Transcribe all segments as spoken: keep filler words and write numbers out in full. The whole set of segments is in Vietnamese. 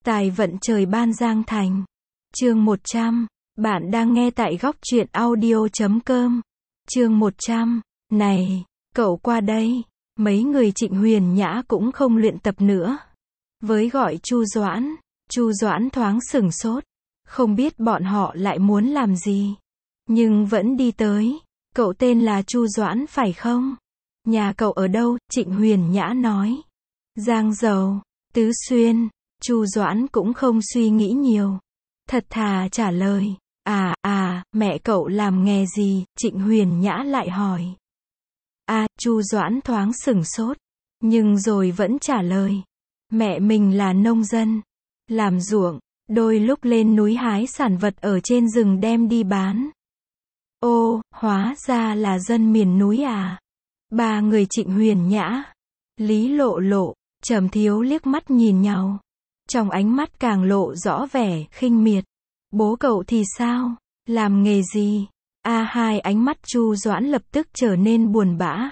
Tài vận trời ban Giang Thành. Chương một trăm. Bạn đang nghe tại góc truyện audio chấm com. Chương một trăm. Này, cậu qua đây. Mấy người Trịnh Huyền Nhã cũng không luyện tập nữa. Với gọi Chu Doãn, Chu Doãn thoáng sửng sốt. Không biết bọn họ lại muốn làm gì. Nhưng vẫn đi tới. Cậu tên là Chu Doãn phải không? Nhà cậu ở đâu? Trịnh Huyền Nhã nói. Giang Dầu, Tứ Xuyên. Chu Doãn cũng không suy nghĩ nhiều. Thật thà trả lời. À, à, mẹ cậu làm nghề gì? Trịnh Huyền Nhã lại hỏi. À, Chu Doãn thoáng sửng sốt. Nhưng rồi vẫn trả lời. Mẹ mình là nông dân. Làm ruộng. Đôi lúc lên núi hái sản vật ở trên rừng đem đi bán. Ô, hóa ra là dân miền núi à? Ba người Trịnh Huyền Nhã, Lý Lộ Lộ, Trầm Thiếu liếc mắt nhìn nhau. Trong ánh mắt càng lộ rõ vẻ khinh miệt. Bố cậu thì sao? Làm nghề gì? A hai ánh mắt Chu Doãn lập tức trở nên buồn bã.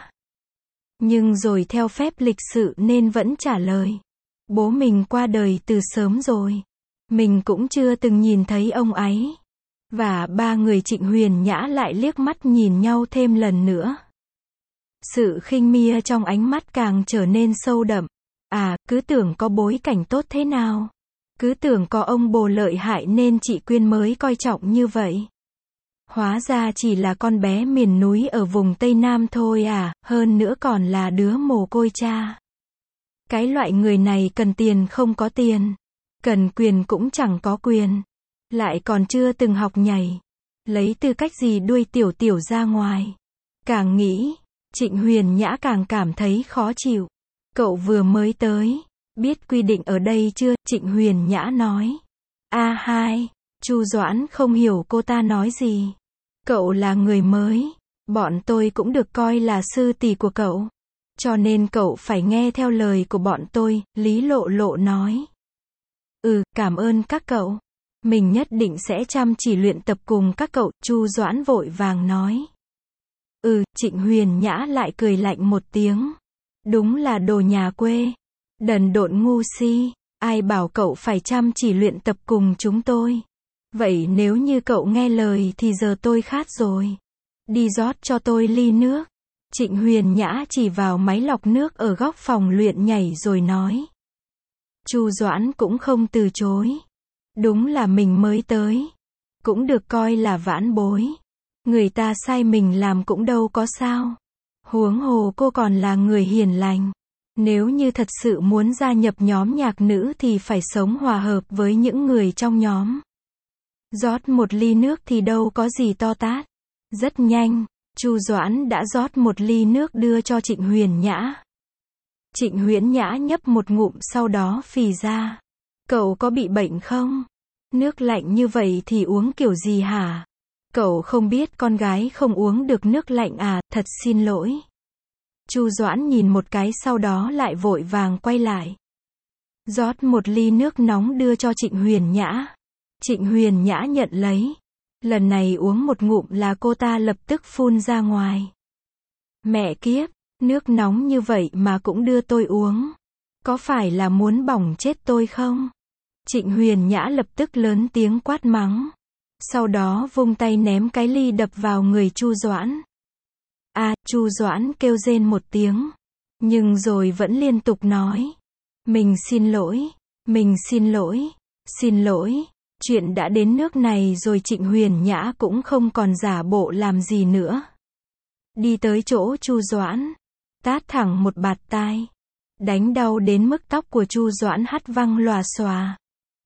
Nhưng rồi theo phép lịch sự nên vẫn trả lời. Bố mình qua đời từ sớm rồi. Mình cũng chưa từng nhìn thấy ông ấy. Và ba người Trịnh Huyền Nhã lại liếc mắt nhìn nhau thêm lần nữa. Sự khinh mia trong ánh mắt càng trở nên sâu đậm. À, cứ tưởng có bối cảnh tốt thế nào. Cứ tưởng có ông bồ lợi hại nên chị Quyên mới coi trọng như vậy. Hóa ra chỉ là con bé miền núi ở vùng Tây Nam thôi à, hơn nữa còn là đứa mồ côi cha. Cái loại người này cần tiền không có tiền. Cần quyền cũng chẳng có quyền. Lại còn chưa từng học nhảy. Lấy tư cách gì đuôi tiểu tiểu ra ngoài. Càng nghĩ, Trịnh Huyền Nhã càng cảm thấy khó chịu. Cậu vừa mới tới. Biết quy định ở đây chưa? Trịnh Huyền Nhã nói. A hai, Chu Doãn không hiểu cô ta nói gì. Cậu là người mới. Bọn tôi cũng được coi là sư tỷ của cậu. Cho nên cậu phải nghe theo lời của bọn tôi, Lý Lộ Lộ nói. Ừ, cảm ơn các cậu. Mình nhất định sẽ chăm chỉ luyện tập cùng các cậu, Chu Doãn vội vàng nói. Ừ, Trịnh Huyền Nhã lại cười lạnh một tiếng. Đúng là đồ nhà quê. Đần độn ngu si. Ai bảo cậu phải chăm chỉ luyện tập cùng chúng tôi. Vậy nếu như cậu nghe lời thì giờ tôi khát rồi. Đi rót cho tôi ly nước. Trịnh Huyền Nhã chỉ vào máy lọc nước ở góc phòng luyện nhảy rồi nói. Chu Doãn cũng không từ chối. Đúng là mình mới tới. Cũng được coi là vãn bối. Người ta sai mình làm cũng đâu có sao. Huống hồ cô còn là người hiền lành. Nếu như thật sự muốn gia nhập nhóm nhạc nữ thì phải sống hòa hợp với những người trong nhóm. Rót một ly nước thì đâu có gì to tát. Rất nhanh, Chu Doãn đã rót một ly nước đưa cho Trịnh Huyền Nhã. Trịnh Huyền Nhã nhấp một ngụm sau đó phì ra. Cậu có bị bệnh không? Nước lạnh như vậy thì uống kiểu gì hả? Cậu không biết con gái không uống được nước lạnh à, thật xin lỗi. Chu Doãn nhìn một cái sau đó lại vội vàng quay lại. Rót một ly nước nóng đưa cho Trịnh Huyền Nhã. Trịnh Huyền Nhã nhận lấy. Lần này uống một ngụm là cô ta lập tức phun ra ngoài. Mẹ kiếp, nước nóng như vậy mà cũng đưa tôi uống. Có phải là muốn bỏng chết tôi không? Trịnh Huyền Nhã lập tức lớn tiếng quát mắng. Sau đó vung tay ném cái ly đập vào người Chu Doãn. À, Chu Doãn kêu rên một tiếng. Nhưng rồi vẫn liên tục nói. Mình xin lỗi, mình xin lỗi, xin lỗi. Chuyện đã đến nước này rồi Trịnh Huyền Nhã cũng không còn giả bộ làm gì nữa. Đi tới chỗ Chu Doãn. Tát thẳng một bạt tai. Đánh đau đến mức tóc của Chu Doãn hất văng lòa xòa.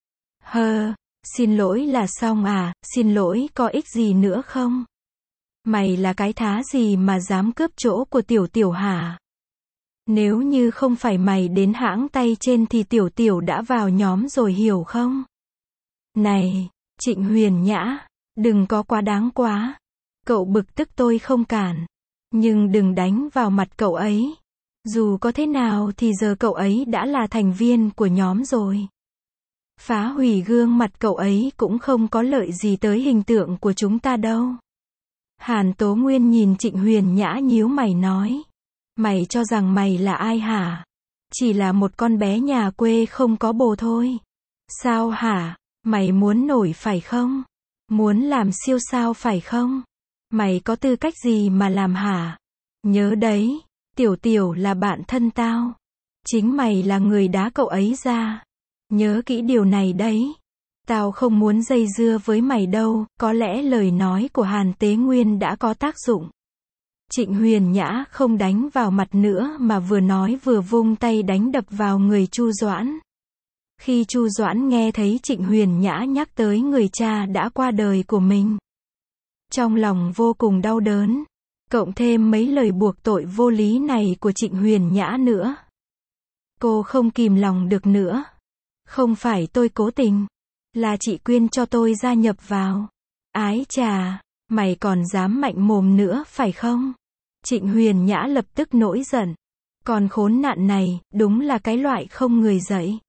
Hơ, xin lỗi là xong à, xin lỗi có ích gì nữa không? Mày là cái thá gì mà dám cướp chỗ của tiểu tiểu hả? Nếu như không phải mày đến hãng tay trên thì tiểu tiểu đã vào nhóm rồi hiểu không? Này, Trịnh Huyền Nhã, đừng có quá đáng quá. Cậu bực tức tôi không cản. Nhưng đừng đánh vào mặt cậu ấy. Dù có thế nào thì giờ cậu ấy đã là thành viên của nhóm rồi. Phá hủy gương mặt cậu ấy cũng không có lợi gì tới hình tượng của chúng ta đâu. Hàn Tố Nguyên nhìn Trịnh Huyền Nhã nhíu mày nói. Mày cho rằng mày là ai hả? Chỉ là một con bé nhà quê không có bồ thôi. Sao hả? Mày muốn nổi phải không? Muốn làm siêu sao phải không? Mày có tư cách gì mà làm hả? Nhớ đấy, Tiểu Tiểu là bạn thân tao. Chính mày là người đá cậu ấy ra. Nhớ kỹ điều này đấy. Tao không muốn dây dưa với mày đâu, có lẽ lời nói của Hàn Tế Nguyên đã có tác dụng. Trịnh Huyền Nhã không đánh vào mặt nữa mà vừa nói vừa vung tay đánh đập vào người Chu Doãn. Khi Chu Doãn nghe thấy Trịnh Huyền Nhã nhắc tới người cha đã qua đời của mình, trong lòng vô cùng đau đớn, cộng thêm mấy lời buộc tội vô lý này của Trịnh Huyền Nhã nữa. Cô không kìm lòng được nữa. Không phải tôi cố tình, là chị Quyên cho tôi gia nhập vào. Ái chà, mày còn dám mạnh mồm nữa phải không? Trịnh Huyền Nhã lập tức nổi giận. Còn khốn nạn này, đúng là cái loại không người dạy.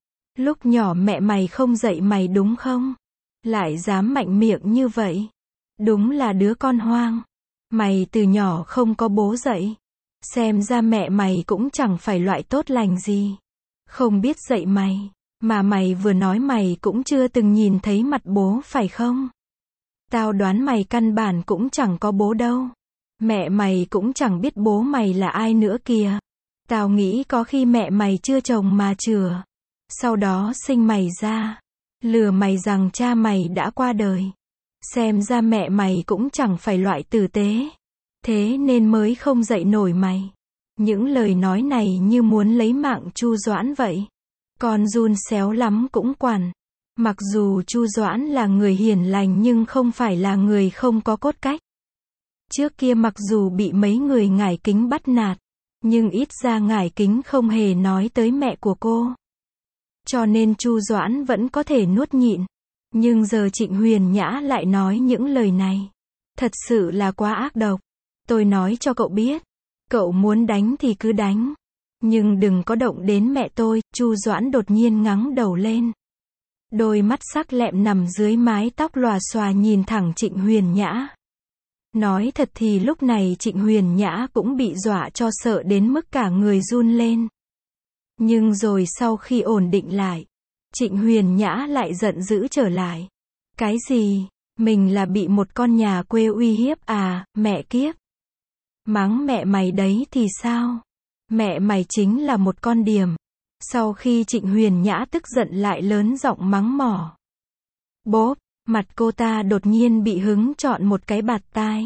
Lúc nhỏ mẹ mày không dạy mày đúng không? Lại dám mạnh miệng như vậy. Đúng là đứa con hoang. Mày từ nhỏ không có bố dạy. Xem ra mẹ mày cũng chẳng phải loại tốt lành gì. Không biết dạy mày. Mà mày vừa nói mày cũng chưa từng nhìn thấy mặt bố phải không? Tao đoán mày căn bản cũng chẳng có bố đâu. Mẹ mày cũng chẳng biết bố mày là ai nữa kìa. Tao nghĩ có khi mẹ mày chưa chồng mà chửa. Sau đó sinh mày ra. Lừa mày rằng cha mày đã qua đời. Xem ra mẹ mày cũng chẳng phải loại tử tế. Thế nên mới không dạy nổi mày. Những lời nói này như muốn lấy mạng Chu Doãn vậy. Con run xéo lắm cũng quản. Mặc dù Chu Doãn là người hiền lành nhưng không phải là người không có cốt cách. Trước kia mặc dù bị mấy người Ngải Kính bắt nạt, nhưng ít ra Ngải Kính không hề nói tới mẹ của cô. Cho nên Chu Doãn vẫn có thể nuốt nhịn. Nhưng giờ Trịnh Huyền Nhã lại nói những lời này. Thật sự là quá ác độc. Tôi nói cho cậu biết. Cậu muốn đánh thì cứ đánh. Nhưng đừng có động đến mẹ tôi. Chu Doãn đột nhiên ngẩng đầu lên. Đôi mắt sắc lẹm nằm dưới mái tóc lòa xòa nhìn thẳng Trịnh Huyền Nhã. Nói thật thì lúc này Trịnh Huyền Nhã cũng bị dọa cho sợ đến mức cả người run lên. Nhưng rồi sau khi ổn định lại, Trịnh Huyền Nhã lại giận dữ trở lại. Cái gì? Mình là bị một con nhà quê uy hiếp à, mẹ kiếp. Mắng mẹ mày đấy thì sao? Mẹ mày chính là một con điềm. Sau khi Trịnh Huyền Nhã tức giận lại lớn giọng mắng mỏ. Bốp, mặt cô ta đột nhiên bị hứng chọn một cái bạt tai.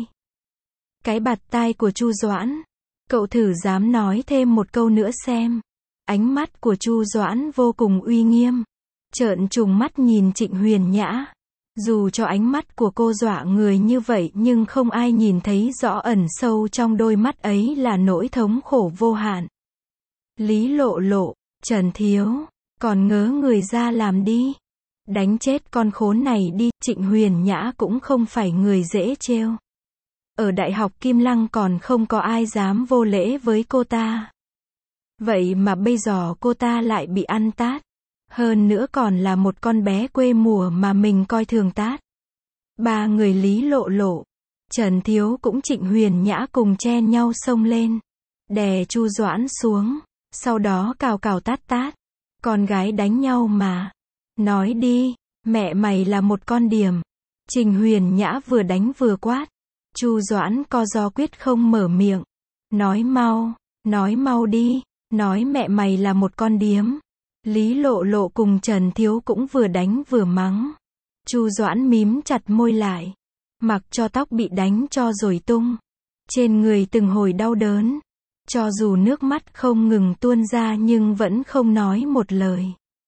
Cái bạt tai của Chu Doãn. Cậu thử dám nói thêm một câu nữa xem. Ánh mắt của Chu Doãn vô cùng uy nghiêm. Trợn trùng mắt nhìn Trịnh Huyền Nhã. Dù cho ánh mắt của cô dọa người như vậy nhưng không ai nhìn thấy rõ ẩn sâu trong đôi mắt ấy là nỗi thống khổ vô hạn. Lý Lộ Lộ, Trần Thiếu, còn ngớ người ra làm đi. Đánh chết con khốn này đi. Trịnh Huyền Nhã cũng không phải người dễ trêu. Ở Đại học Kim Lăng còn không có ai dám vô lễ với cô ta. Vậy mà bây giờ cô ta lại bị ăn tát. Hơn nữa còn là một con bé quê mùa mà mình coi thường tát. Ba người Lý Lộ Lộ, Trần Thiếu cũng Trịnh Huyền Nhã cùng chen nhau xông lên. Đè Chu Doãn xuống. Sau đó cào cào tát tát. Con gái đánh nhau mà. Nói đi, mẹ mày là một con điềm. Trịnh Huyền Nhã vừa đánh vừa quát. Chu Doãn co ro quyết không mở miệng. Nói mau, nói mau đi. Nói mẹ mày là một con điếm. Lý Lộ Lộ cùng Trần Thiếu cũng vừa đánh vừa mắng. Chu Doãn mím chặt môi lại. Mặc cho tóc bị đánh cho rồi tung. Trên người từng hồi đau đớn. Cho dù nước mắt không ngừng tuôn ra nhưng vẫn không nói một lời.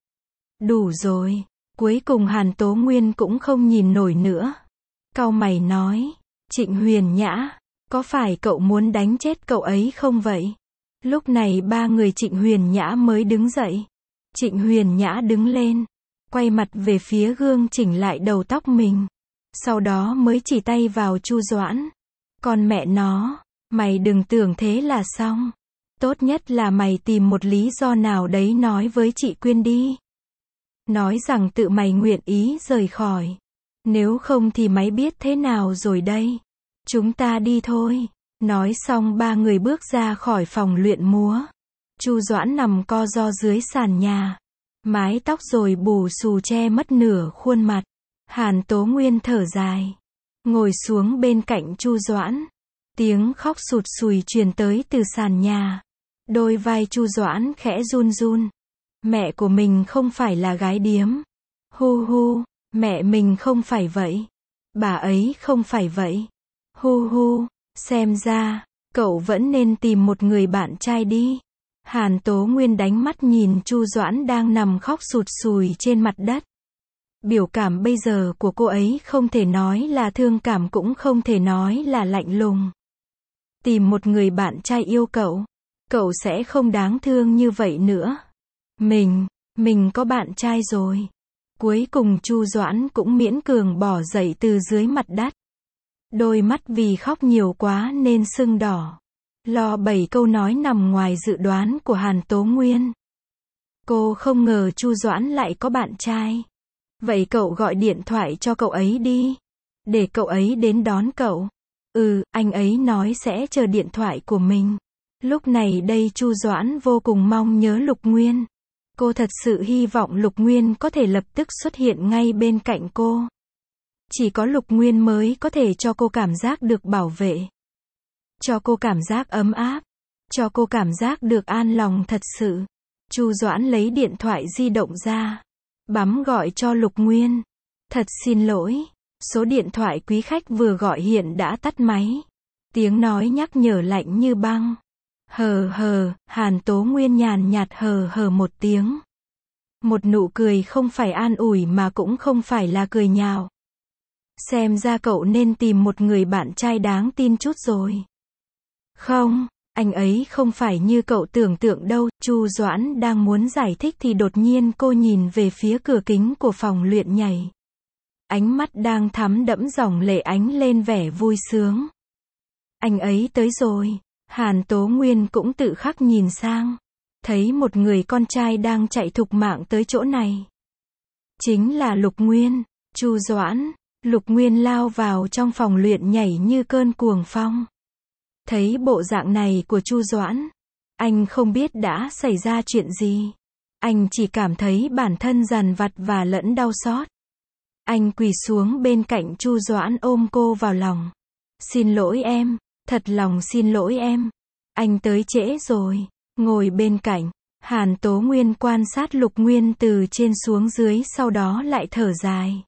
Đủ rồi. Cuối cùng Hàn Tố Nguyên cũng không nhìn nổi nữa. Cau mày nói. Trịnh Huyền Nhã, có phải cậu muốn đánh chết cậu ấy không vậy? Lúc này ba người Trịnh Huyền Nhã mới đứng dậy. Trịnh Huyền Nhã đứng lên, quay mặt về phía gương chỉnh lại đầu tóc mình. Sau đó mới chỉ tay vào Chu Doãn. Còn mẹ nó, mày đừng tưởng thế là xong. Tốt nhất là mày tìm một lý do nào đấy nói với chị Quyên đi. Nói rằng tự mày nguyện ý rời khỏi. Nếu không thì mày biết thế nào rồi đây. Chúng ta đi thôi. Nói xong ba người bước ra khỏi phòng luyện múa. Chu Doãn nằm co ro dưới sàn nhà. Mái tóc rồi bù xù che mất nửa khuôn mặt. Hàn Tố Nguyên thở dài, ngồi xuống bên cạnh Chu Doãn. Tiếng khóc sụt sùi truyền tới từ sàn nhà. Đôi vai Chu Doãn khẽ run run. Mẹ của mình không phải là gái điếm. Hu hu, mẹ mình không phải vậy. Bà ấy không phải vậy. Hu hu, xem ra, cậu vẫn nên tìm một người bạn trai đi. Hàn Tố Nguyên đánh mắt nhìn Chu Doãn đang nằm khóc sụt sùi trên mặt đất. Biểu cảm bây giờ của cô ấy không thể nói là thương cảm cũng không thể nói là lạnh lùng. Tìm một người bạn trai yêu cậu, cậu sẽ không đáng thương như vậy nữa. Mình, mình có bạn trai rồi. Cuối cùng Chu Doãn cũng miễn cường bò dậy từ dưới mặt đất. Đôi mắt vì khóc nhiều quá nên sưng đỏ. Lo bảy câu nói nằm ngoài dự đoán của Hàn Tố Nguyên. Cô không ngờ Chu Doãn lại có bạn trai. Vậy cậu gọi điện thoại cho cậu ấy đi. Để cậu ấy đến đón cậu. Ừ, anh ấy nói sẽ chờ điện thoại của mình. Lúc này đây Chu Doãn vô cùng mong nhớ Lục Nguyên. Cô thật sự hy vọng Lục Nguyên có thể lập tức xuất hiện ngay bên cạnh cô. Chỉ có Lục Nguyên mới có thể cho cô cảm giác được bảo vệ. Cho cô cảm giác ấm áp. Cho cô cảm giác được an lòng thật sự. Chu Doãn lấy điện thoại di động ra. Bấm gọi cho Lục Nguyên. Thật xin lỗi. Số điện thoại quý khách vừa gọi hiện đã tắt máy. Tiếng nói nhắc nhở lạnh như băng. Hờ hờ, Hàn Tố Nguyên nhàn nhạt hờ hờ một tiếng. Một nụ cười không phải an ủi mà cũng không phải là cười nhạo. Xem ra cậu nên tìm một người bạn trai đáng tin chút rồi. Không, anh ấy không phải như cậu tưởng tượng đâu. Chu Doãn đang muốn giải thích thì đột nhiên cô nhìn về phía cửa kính của phòng luyện nhảy. Ánh mắt đang thắm đẫm dòng lệ ánh lên vẻ vui sướng. Anh ấy tới rồi. Hàn Tố Nguyên cũng tự khắc nhìn sang. Thấy một người con trai đang chạy thục mạng tới chỗ này. Chính là Lục Nguyên. Chu Doãn. Lục Nguyên lao vào trong phòng luyện nhảy như cơn cuồng phong. Thấy bộ dạng này của Chu Doãn, anh không biết đã xảy ra chuyện gì. Anh chỉ cảm thấy bản thân dằn vặt và lẫn đau xót. Anh quỳ xuống bên cạnh Chu Doãn ôm cô vào lòng. Xin lỗi em, thật lòng xin lỗi em. Anh tới trễ rồi. Ngồi bên cạnh, Hàn Tố Nguyên quan sát Lục Nguyên từ trên xuống dưới sau đó lại thở dài.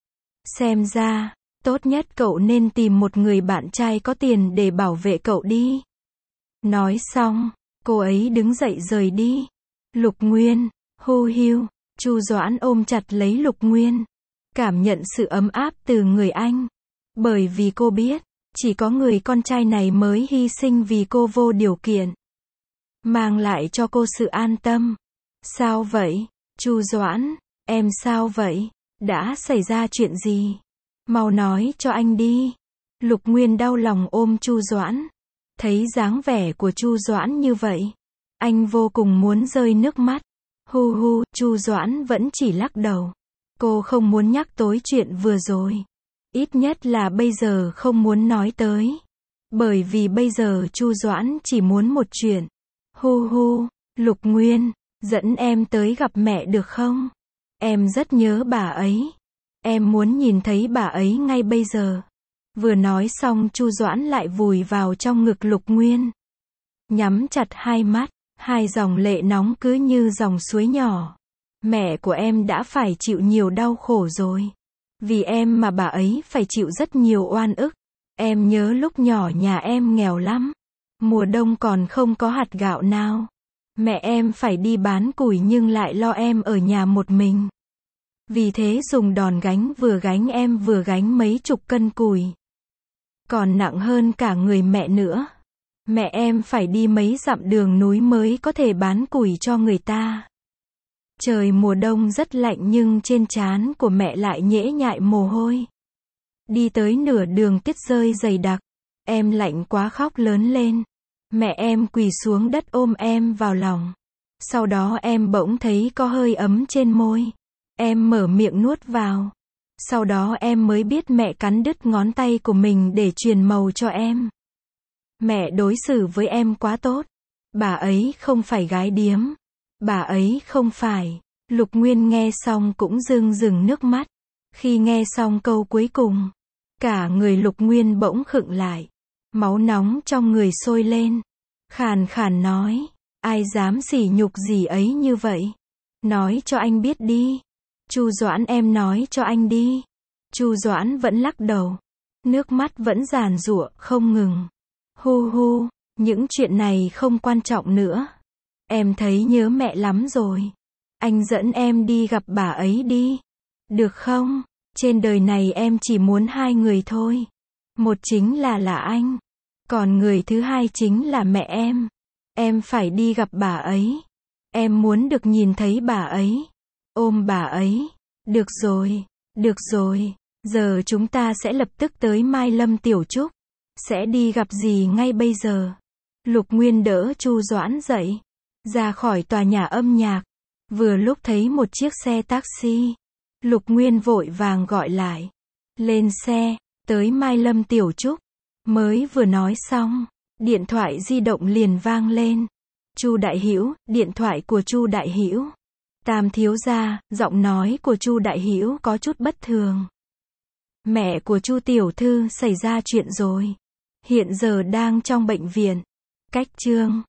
Xem ra, tốt nhất cậu nên tìm một người bạn trai có tiền để bảo vệ cậu đi. Nói xong, cô ấy đứng dậy rời đi. Lục Nguyên, hu hiu, Chu Doãn ôm chặt lấy Lục Nguyên. Cảm nhận sự ấm áp từ người anh. Bởi vì cô biết, chỉ có người con trai này mới hy sinh vì cô vô điều kiện. Mang lại cho cô sự an tâm. Sao vậy? Chu Doãn, em sao vậy? Đã xảy ra chuyện gì? Mau nói cho anh đi. Lục Nguyên đau lòng ôm Chu Doãn. Thấy dáng vẻ của Chu Doãn như vậy, anh vô cùng muốn rơi nước mắt. Hu hu, Chu Doãn vẫn chỉ lắc đầu. Cô không muốn nhắc tới chuyện vừa rồi. Ít nhất là bây giờ không muốn nói tới. Bởi vì bây giờ Chu Doãn chỉ muốn một chuyện. Hu hu, Lục Nguyên, dẫn em tới gặp mẹ được không? Em rất nhớ bà ấy. Em muốn nhìn thấy bà ấy ngay bây giờ. Vừa nói xong Chu Doãn lại vùi vào trong ngực Lục Nguyên. Nhắm chặt hai mắt, hai dòng lệ nóng cứ như dòng suối nhỏ. Mẹ của em đã phải chịu nhiều đau khổ rồi. Vì em mà bà ấy phải chịu rất nhiều oan ức. Em nhớ lúc nhỏ nhà em nghèo lắm. Mùa đông còn không có hạt gạo nào. Mẹ em phải đi bán củi nhưng lại lo em ở nhà một mình. Vì thế dùng đòn gánh vừa gánh em vừa gánh mấy chục cân củi. Còn nặng hơn cả người mẹ nữa. Mẹ em phải đi mấy dặm đường núi mới có thể bán củi cho người ta. Trời mùa đông rất lạnh nhưng trên trán của mẹ lại nhễ nhại mồ hôi. Đi tới nửa đường tuyết rơi dày đặc. Em lạnh quá khóc lớn lên. Mẹ em quỳ xuống đất ôm em vào lòng. Sau đó em bỗng thấy có hơi ấm trên môi. Em mở miệng nuốt vào. Sau đó em mới biết mẹ cắn đứt ngón tay của mình để truyền màu cho em. Mẹ đối xử với em quá tốt. Bà ấy không phải gái điếm. Bà ấy không phải. Lục Nguyên nghe xong cũng rưng rưng nước mắt. Khi nghe xong câu cuối cùng, cả người Lục Nguyên bỗng khựng lại. Máu nóng trong người sôi lên. Khàn khàn nói, ai dám sỉ nhục gì ấy như vậy? Nói cho anh biết đi. Chu Doãn em nói cho anh đi. Chu Doãn vẫn lắc đầu. Nước mắt vẫn giàn giụa không ngừng. Hu hu, những chuyện này không quan trọng nữa. Em thấy nhớ mẹ lắm rồi. Anh dẫn em đi gặp bà ấy đi. Được không? Trên đời này em chỉ muốn hai người thôi. Một chính là là anh. Còn người thứ hai chính là mẹ em. Em phải đi gặp bà ấy. Em muốn được nhìn thấy bà ấy. Ôm bà ấy. Được rồi, được rồi. Giờ chúng ta sẽ lập tức tới Mai Lâm Tiểu Trúc. Sẽ đi gặp dì ngay bây giờ. Lục Nguyên đỡ Chu Doãn dậy. Ra khỏi tòa nhà âm nhạc. Vừa lúc thấy một chiếc xe taxi. Lục Nguyên vội vàng gọi lại. Lên xe, tới Mai Lâm Tiểu Trúc. Mới vừa nói xong, điện thoại di động liền vang lên. Chu Đại Hữu, điện thoại của Chu Đại Hữu. Tam thiếu gia, giọng nói của Chu Đại Hữu có chút bất thường. Mẹ của Chu tiểu thư xảy ra chuyện rồi. Hiện giờ đang trong bệnh viện. Cách Trương